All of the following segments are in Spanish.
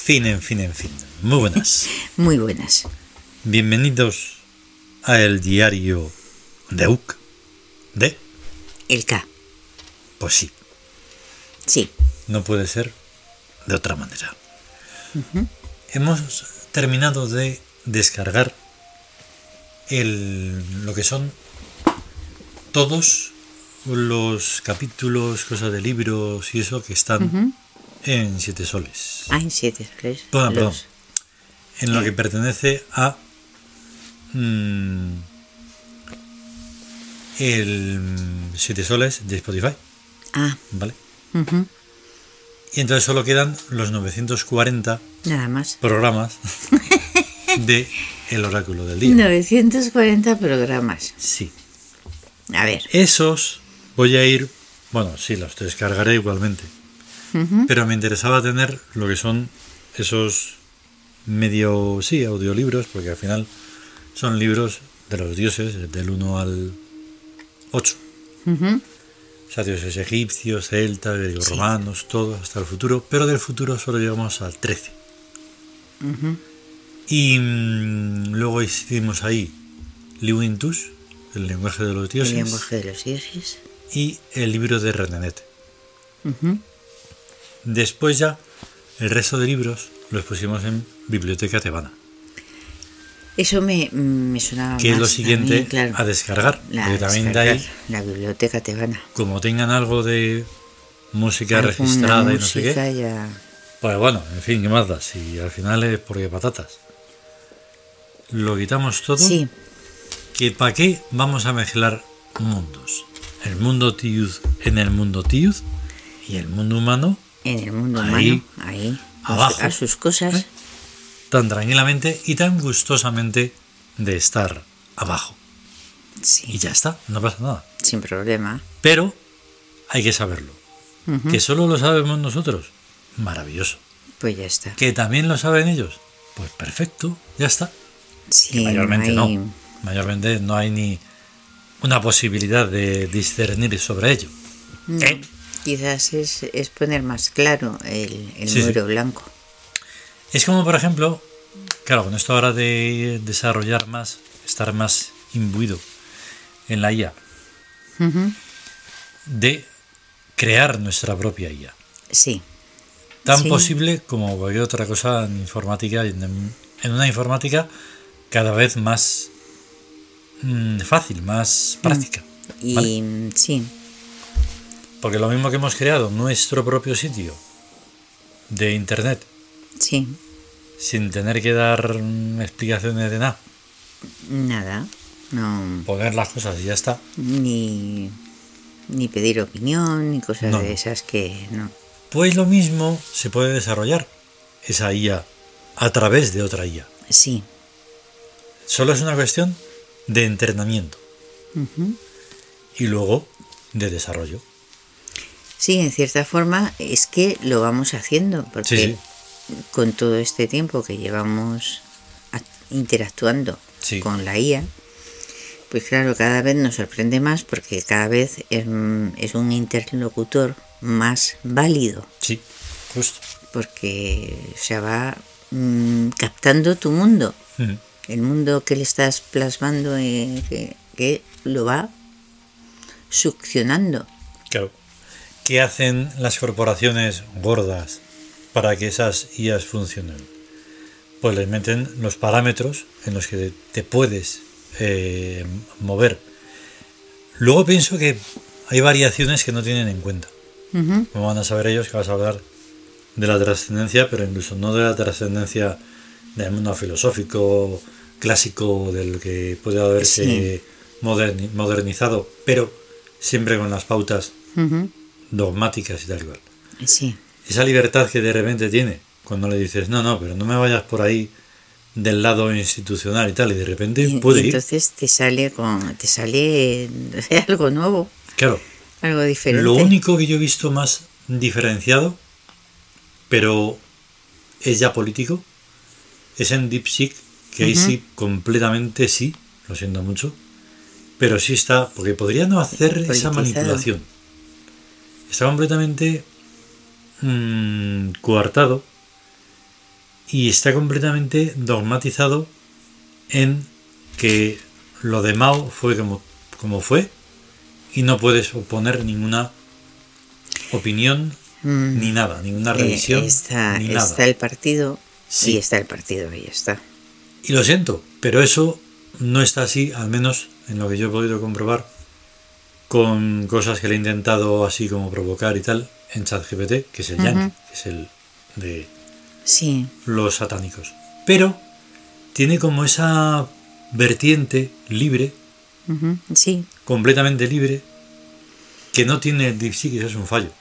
En fin. Muy buenas. Muy buenas. Bienvenidos a el diario de UC. ¿De? El K. Pues sí. Sí. No puede ser de otra manera. Hemos terminado de descargar lo que son todos los capítulos, cosas de libros y eso que están en 7 soles. Ah, en 7 soles. Perdón. En lo que pertenece a el 7 soles de Spotify. Ah. ¿Vale? Y entonces solo quedan los 940 nada más programas de El Oráculo del Día. 940 programas. Sí. A ver. Esos voy a ir... Bueno, sí, los descargaré igualmente. Pero me interesaba tener lo que son esos audiolibros, porque al final son libros de los dioses, del 1 al 8. O sea, dioses egipcios, celtas, griegos, romanos, todo hasta el futuro, pero del futuro solo llegamos al 13. Y luego hicimos ahí Liwintus, el lenguaje de los dioses. El lenguaje de los dioses. Y el libro de Renenet. Después ya, el resto de libros los pusimos en Biblioteca Tebana. Eso me sonaba que más. Es lo siguiente mí, claro, a descargar. Porque también de ahí, la Biblioteca Tebana. como tengan algo de música registrada y no sé qué. Ya... Pues bueno, en fin, ¿qué más da? Si al final es porque patatas. Lo quitamos todo. Sí. Que ¿para qué vamos a mezclar mundos? El mundo Tiud en el mundo Tiud y el mundo humano en el mundo humano, ahí abajo, a sus cosas. Tan tranquilamente y tan gustosamente de estar abajo. Sí. Y ya está, no pasa nada. Sin problema. Pero hay que saberlo. Que solo lo sabemos nosotros. Maravilloso. Pues ya está. Que también lo saben ellos. Pues perfecto, ya está. Sí, que mayormente no. Mayormente no hay ni una posibilidad de discernir sobre ello. Quizás es poner más claro el número blanco. Es como, por ejemplo, claro, con esto ahora de desarrollar más, estar más imbuido en la IA, de crear nuestra propia IA. Sí. Tan posible como cualquier otra cosa en informática, en una informática cada vez más fácil, más práctica. ¿Vale? Sí. Porque lo mismo que hemos creado nuestro propio sitio de internet, sin tener que dar explicaciones de nada. Nada, no. Poner las cosas y ya está. Ni pedir opinión, ni cosas de esas que no. Pues lo mismo se puede desarrollar esa IA a través de otra IA. Sí. Solo es una cuestión de entrenamiento. Y luego de desarrollo. Sí, en cierta forma es que lo vamos haciendo, porque con todo este tiempo que llevamos interactuando con la IA, pues claro, cada vez nos sorprende más porque cada vez es un interlocutor más válido. Sí, justo. Porque se va captando tu mundo, el mundo que le estás plasmando, que lo va succionando. Claro. ¿Qué hacen las corporaciones gordas para que esas IAs funcionen? Pues les meten los parámetros en los que te puedes mover. Luego pienso que hay variaciones que no tienen en cuenta. Como van a saber ellos que vas a hablar de la trascendencia, pero incluso no de la trascendencia del mundo filosófico clásico, del que puede haberse modernizado, pero siempre con las pautas dogmáticas y tal igual. Sí. Esa libertad que de repente tiene cuando le dices no, pero no me vayas por ahí del lado institucional y tal, y de repente puede ir. Entonces te sale algo nuevo. Claro. Algo diferente. Lo único que yo he visto más diferenciado, pero es ya político, es en DeepSeek, que ahí sí, completamente sí, lo siento mucho, pero sí está, porque podría no hacer esa manipulación. Está completamente coartado y está completamente dogmatizado en que lo de Mao fue como fue y no puedes oponer ninguna opinión ni nada, ninguna revisión ni nada. Está el partido y está el partido, y ya está. Y lo siento, pero eso no está así, al menos en lo que yo he podido comprobar con cosas que le he intentado así como provocar y tal en ChatGPT, que es el yankee, que es el de los satánicos. Pero tiene como esa vertiente libre, completamente libre, que no tiene el DeepSeek, y eso es un fallo.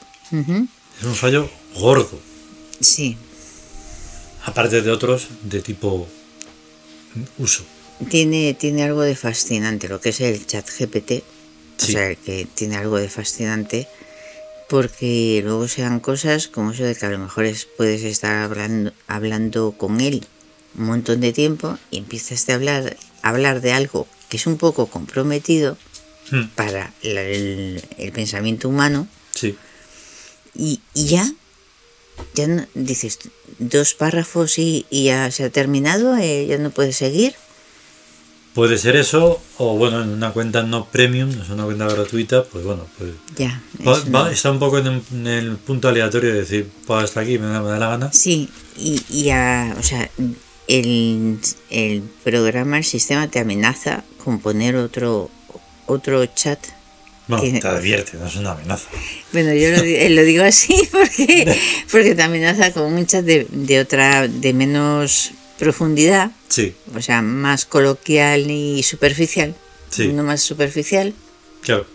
Es un fallo gordo. Sí. Aparte de otros de tipo uso. Tiene algo de fascinante lo que es el ChatGPT. O sea, que tiene algo de fascinante, porque luego se dan cosas como eso de que a lo mejor puedes estar hablando con él un montón de tiempo y empiezas a hablar de algo que es un poco comprometido para el pensamiento humano. Sí. Y ya no, dices 2 párrafos y ya se ha terminado, ya no puedes seguir. Puede ser eso, o bueno, en una cuenta no premium, es una cuenta gratuita, pues bueno, pues ya, está un poco en el punto aleatorio de decir, pues hasta aquí me da la gana. Sí, y o sea, el programa, el sistema te amenaza con poner otro chat. Bueno, te advierte, no es una amenaza. Bueno, yo lo digo así porque te amenaza con un chat de menos profundidad, o sea, más coloquial y superficial, no más superficial. Claro.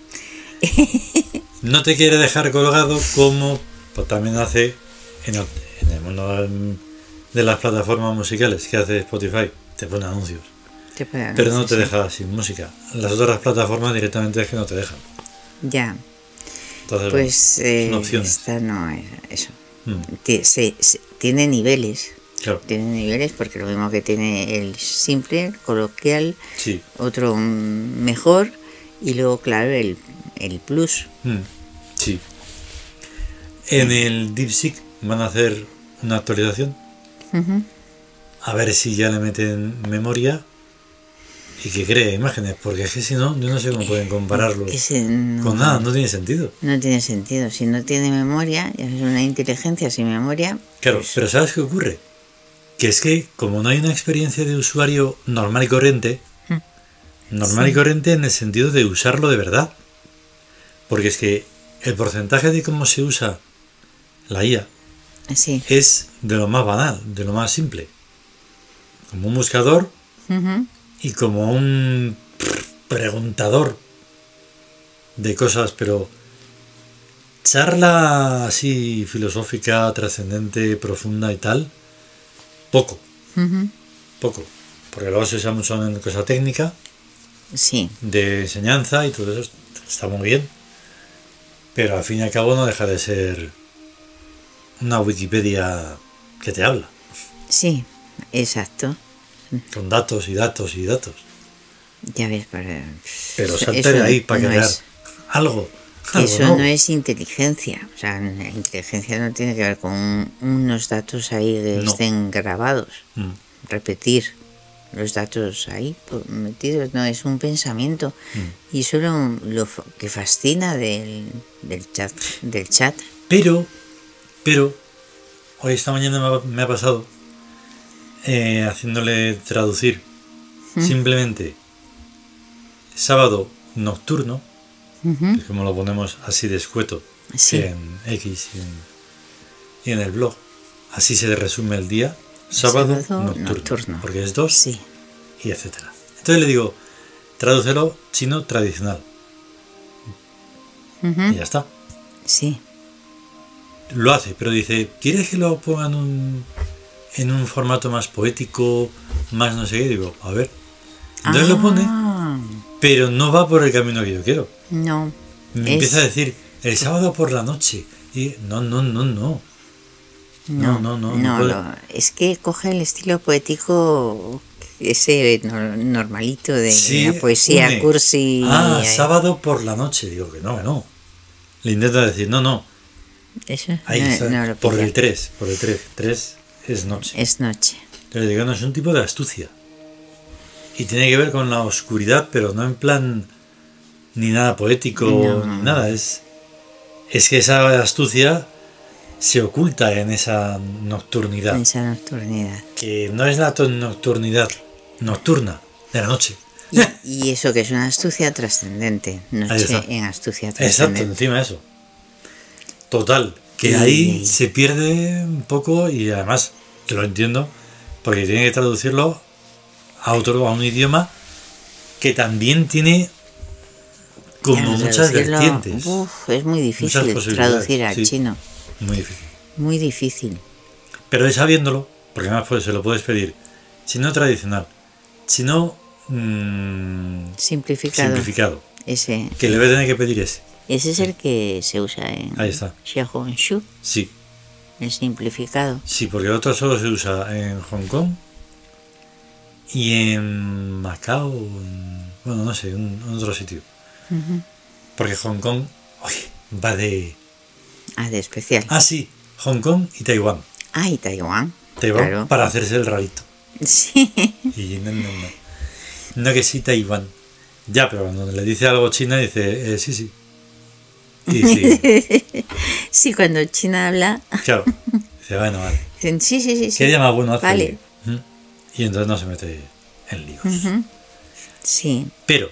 No te quiere dejar colgado como pues, también hace en el mundo de las plataformas musicales que hace Spotify, te pone anuncios. Pero no te deja sin música. Las otras plataformas directamente es que no te dejan. Ya. Entonces, pues son opciones. Esta no es eso. Tiene niveles. Claro. Tiene niveles porque lo mismo que tiene el simple, el coloquial, otro mejor y luego, claro, el plus. Sí. En el DeepSeek van a hacer una actualización. A ver si ya le meten memoria y que cree imágenes, porque es que si no, yo no sé cómo pueden compararlo con nada, no tiene sentido. No tiene sentido. Si no tiene memoria, es una inteligencia sin memoria. Claro, pues... pero ¿sabes qué ocurre? Que es que como no hay una experiencia de usuario normal y corriente, y corriente en el sentido de usarlo de verdad, porque es que el porcentaje de cómo se usa la IA es de lo más banal, de lo más simple, como un buscador y como un preguntador de cosas, pero charla así filosófica, trascendente, profunda y tal, poco, porque luego se usa mucho en cosa técnica, de enseñanza y todo eso está muy bien, pero al fin y al cabo no deja de ser una Wikipedia que te habla. Sí, exacto. Con datos y datos y datos. Ya ves, pero salte de ahí para crear algo. Eso no es inteligencia. O sea, la inteligencia no tiene que ver con unos datos ahí que estén grabados. Repetir los datos ahí metidos, no, es un pensamiento. Y eso es lo que fascina del chat. Pero hoy esta mañana me ha pasado haciéndole traducir simplemente sábado nocturno, que es como lo ponemos así de escueto en X y en el blog, así se resume el día, sábado nocturno, porque es 2 y etcétera. Entonces le digo, tradúcelo chino tradicional y ya está. Lo hace, pero dice, ¿quieres que lo pongan en un formato más poético, más no sé qué? Digo, a ver. Entonces lo pone, pero no va por el camino que yo quiero. No. Me empieza a decir, el sábado por la noche. Y no, es que coge el estilo poético ese normalito de la poesía cursi. Sábado por la noche. Digo que no. Le intenta decir, no. Eso ahí no por el 3. 3 es noche. Es noche. Pero digo, no, es un tipo de astucia. Y tiene que ver con la oscuridad, pero no en plan ni nada poético, ni nada. Es que esa astucia se oculta en esa nocturnidad. En esa nocturnidad. Que no es la nocturnidad nocturna de la noche. Y eso que es una astucia trascendente. Noche en astucia trascendente. Exacto, encima de eso. Total. Que ahí se pierde un poco y además, que lo entiendo, porque tiene que traducirlo a un idioma que también como muchas vertientes. Es muy difícil traducir al chino. Muy difícil. Muy difícil. Pero es sabiéndolo, porque además se lo puedes pedir. Chino tradicional, chino simplificado. Ese. Que le voy a tener que pedir ese. Ese es el que se usa en Xiaohongshu. Sí. El simplificado. Sí, porque el otro solo se usa en Hong Kong y en Macao, bueno, no sé, en otro sitio. Uh-huh. Porque Hong Kong va de... de especial. Sí, Hong Kong y Taiwán. Y Taiwán. Claro. Para hacerse el rarito. Sí. Y no que sí, Taiwán. Ya, pero cuando le dice algo China dice, sí. Y sí. Sí, cuando China habla. Claro. Dice, bueno, vale. Dicen, sí. ¿Qué día más bueno hace? Vale. Y entonces no se mete en líos. Uh-huh. Sí. Pero,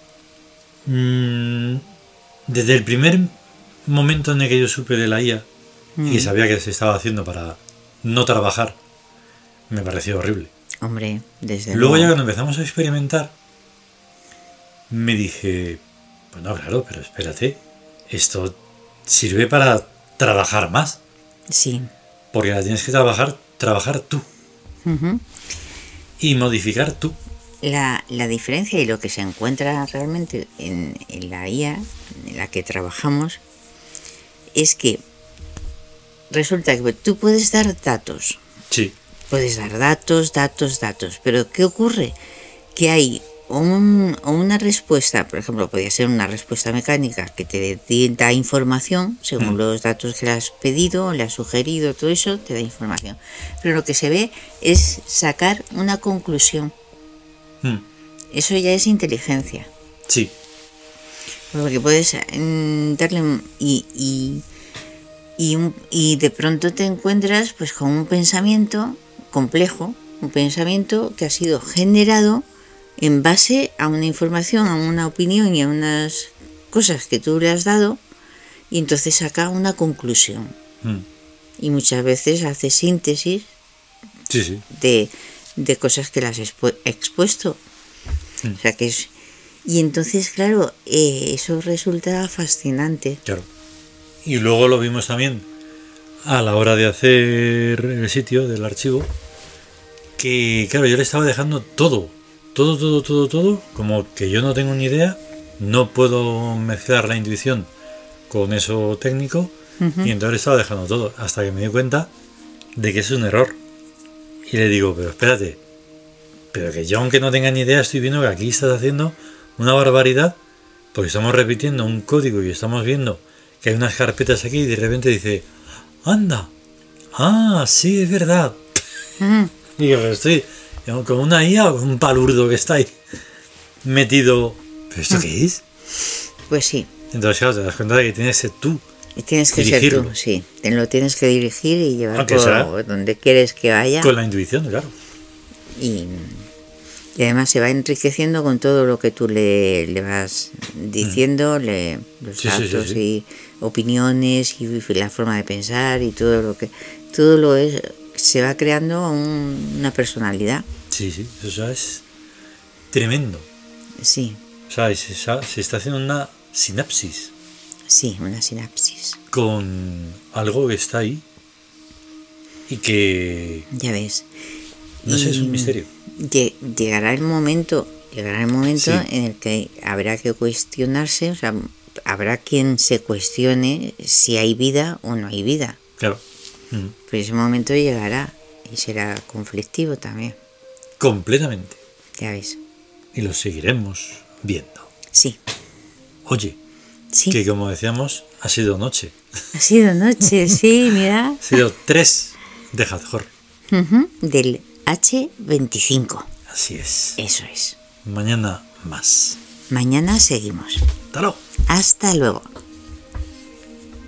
desde el primer momento en el que yo supe de la IA y sabía que se estaba haciendo para no trabajar, me pareció horrible. Hombre, desde luego ya cuando empezamos a experimentar, me dije, bueno, claro, pero espérate, esto sirve para trabajar más. Sí. Porque la tienes que trabajar tú. Uh-huh. Y modificar tú. La diferencia y lo que se encuentra realmente en la IA, en la que trabajamos, es que resulta que tú puedes dar datos. Sí. Puedes dar datos, pero ¿qué ocurre? Que hay una respuesta, por ejemplo, podría ser una respuesta mecánica que te da información según los datos que le has pedido, le has sugerido, todo eso te da información. Pero lo que se ve es sacar una conclusión. Eso ya es inteligencia. Sí. Porque puedes darle y de pronto te encuentras pues con un pensamiento complejo, un pensamiento que ha sido generado en base a una información, a una opinión y a unas cosas que tú le has dado, y entonces saca una conclusión. Y muchas veces hace síntesis de cosas que le has expuesto. O sea que es... Y entonces, claro, eso resulta fascinante. Claro. Y luego lo vimos también a la hora de hacer el sitio del archivo, que claro, yo le estaba dejando todo, como que yo no tengo ni idea, no puedo mezclar la intuición con eso técnico, y entonces le estaba dejando todo, hasta que me di cuenta de que es un error. Y le digo, pero espérate, pero que yo aunque no tenga ni idea estoy viendo que aquí estás haciendo una barbaridad, porque estamos repitiendo un código y estamos viendo que hay unas carpetas aquí y de repente dice, anda, sí, es verdad. Y yo estoy con una IA o con un palurdo que está ahí metido. ¿Pero esto qué es? Pues sí. Entonces, claro, te das cuenta de que tienes que ser tú. Y tienes que dirigirlo. Ser tú, sí. Te lo tienes que dirigir y llevar por donde quieres que vaya. Con la intuición, claro. Y además se va enriqueciendo con todo lo que tú le vas diciendo, los datos y opiniones y la forma de pensar y todo se va creando una personalidad. Sí, eso es tremendo. Sí. O sea, se está haciendo una sinapsis. Sí, una sinapsis. Con algo que está ahí y que... Ya ves. No sé, es un misterio. Llegará el momento en el que habrá que cuestionarse, o sea, habrá quien se cuestione si hay vida o no hay vida. Claro. Pero ese momento llegará y será conflictivo también. Completamente. Ya ves. Y lo seguiremos viendo. Sí. Oye, que como decíamos, ha sido noche. Ha sido noche, sí, mira. Ha sido 3 de Hathor. Del H25. Así es. Eso es. Mañana más. Mañana seguimos. Hasta luego. Hasta luego.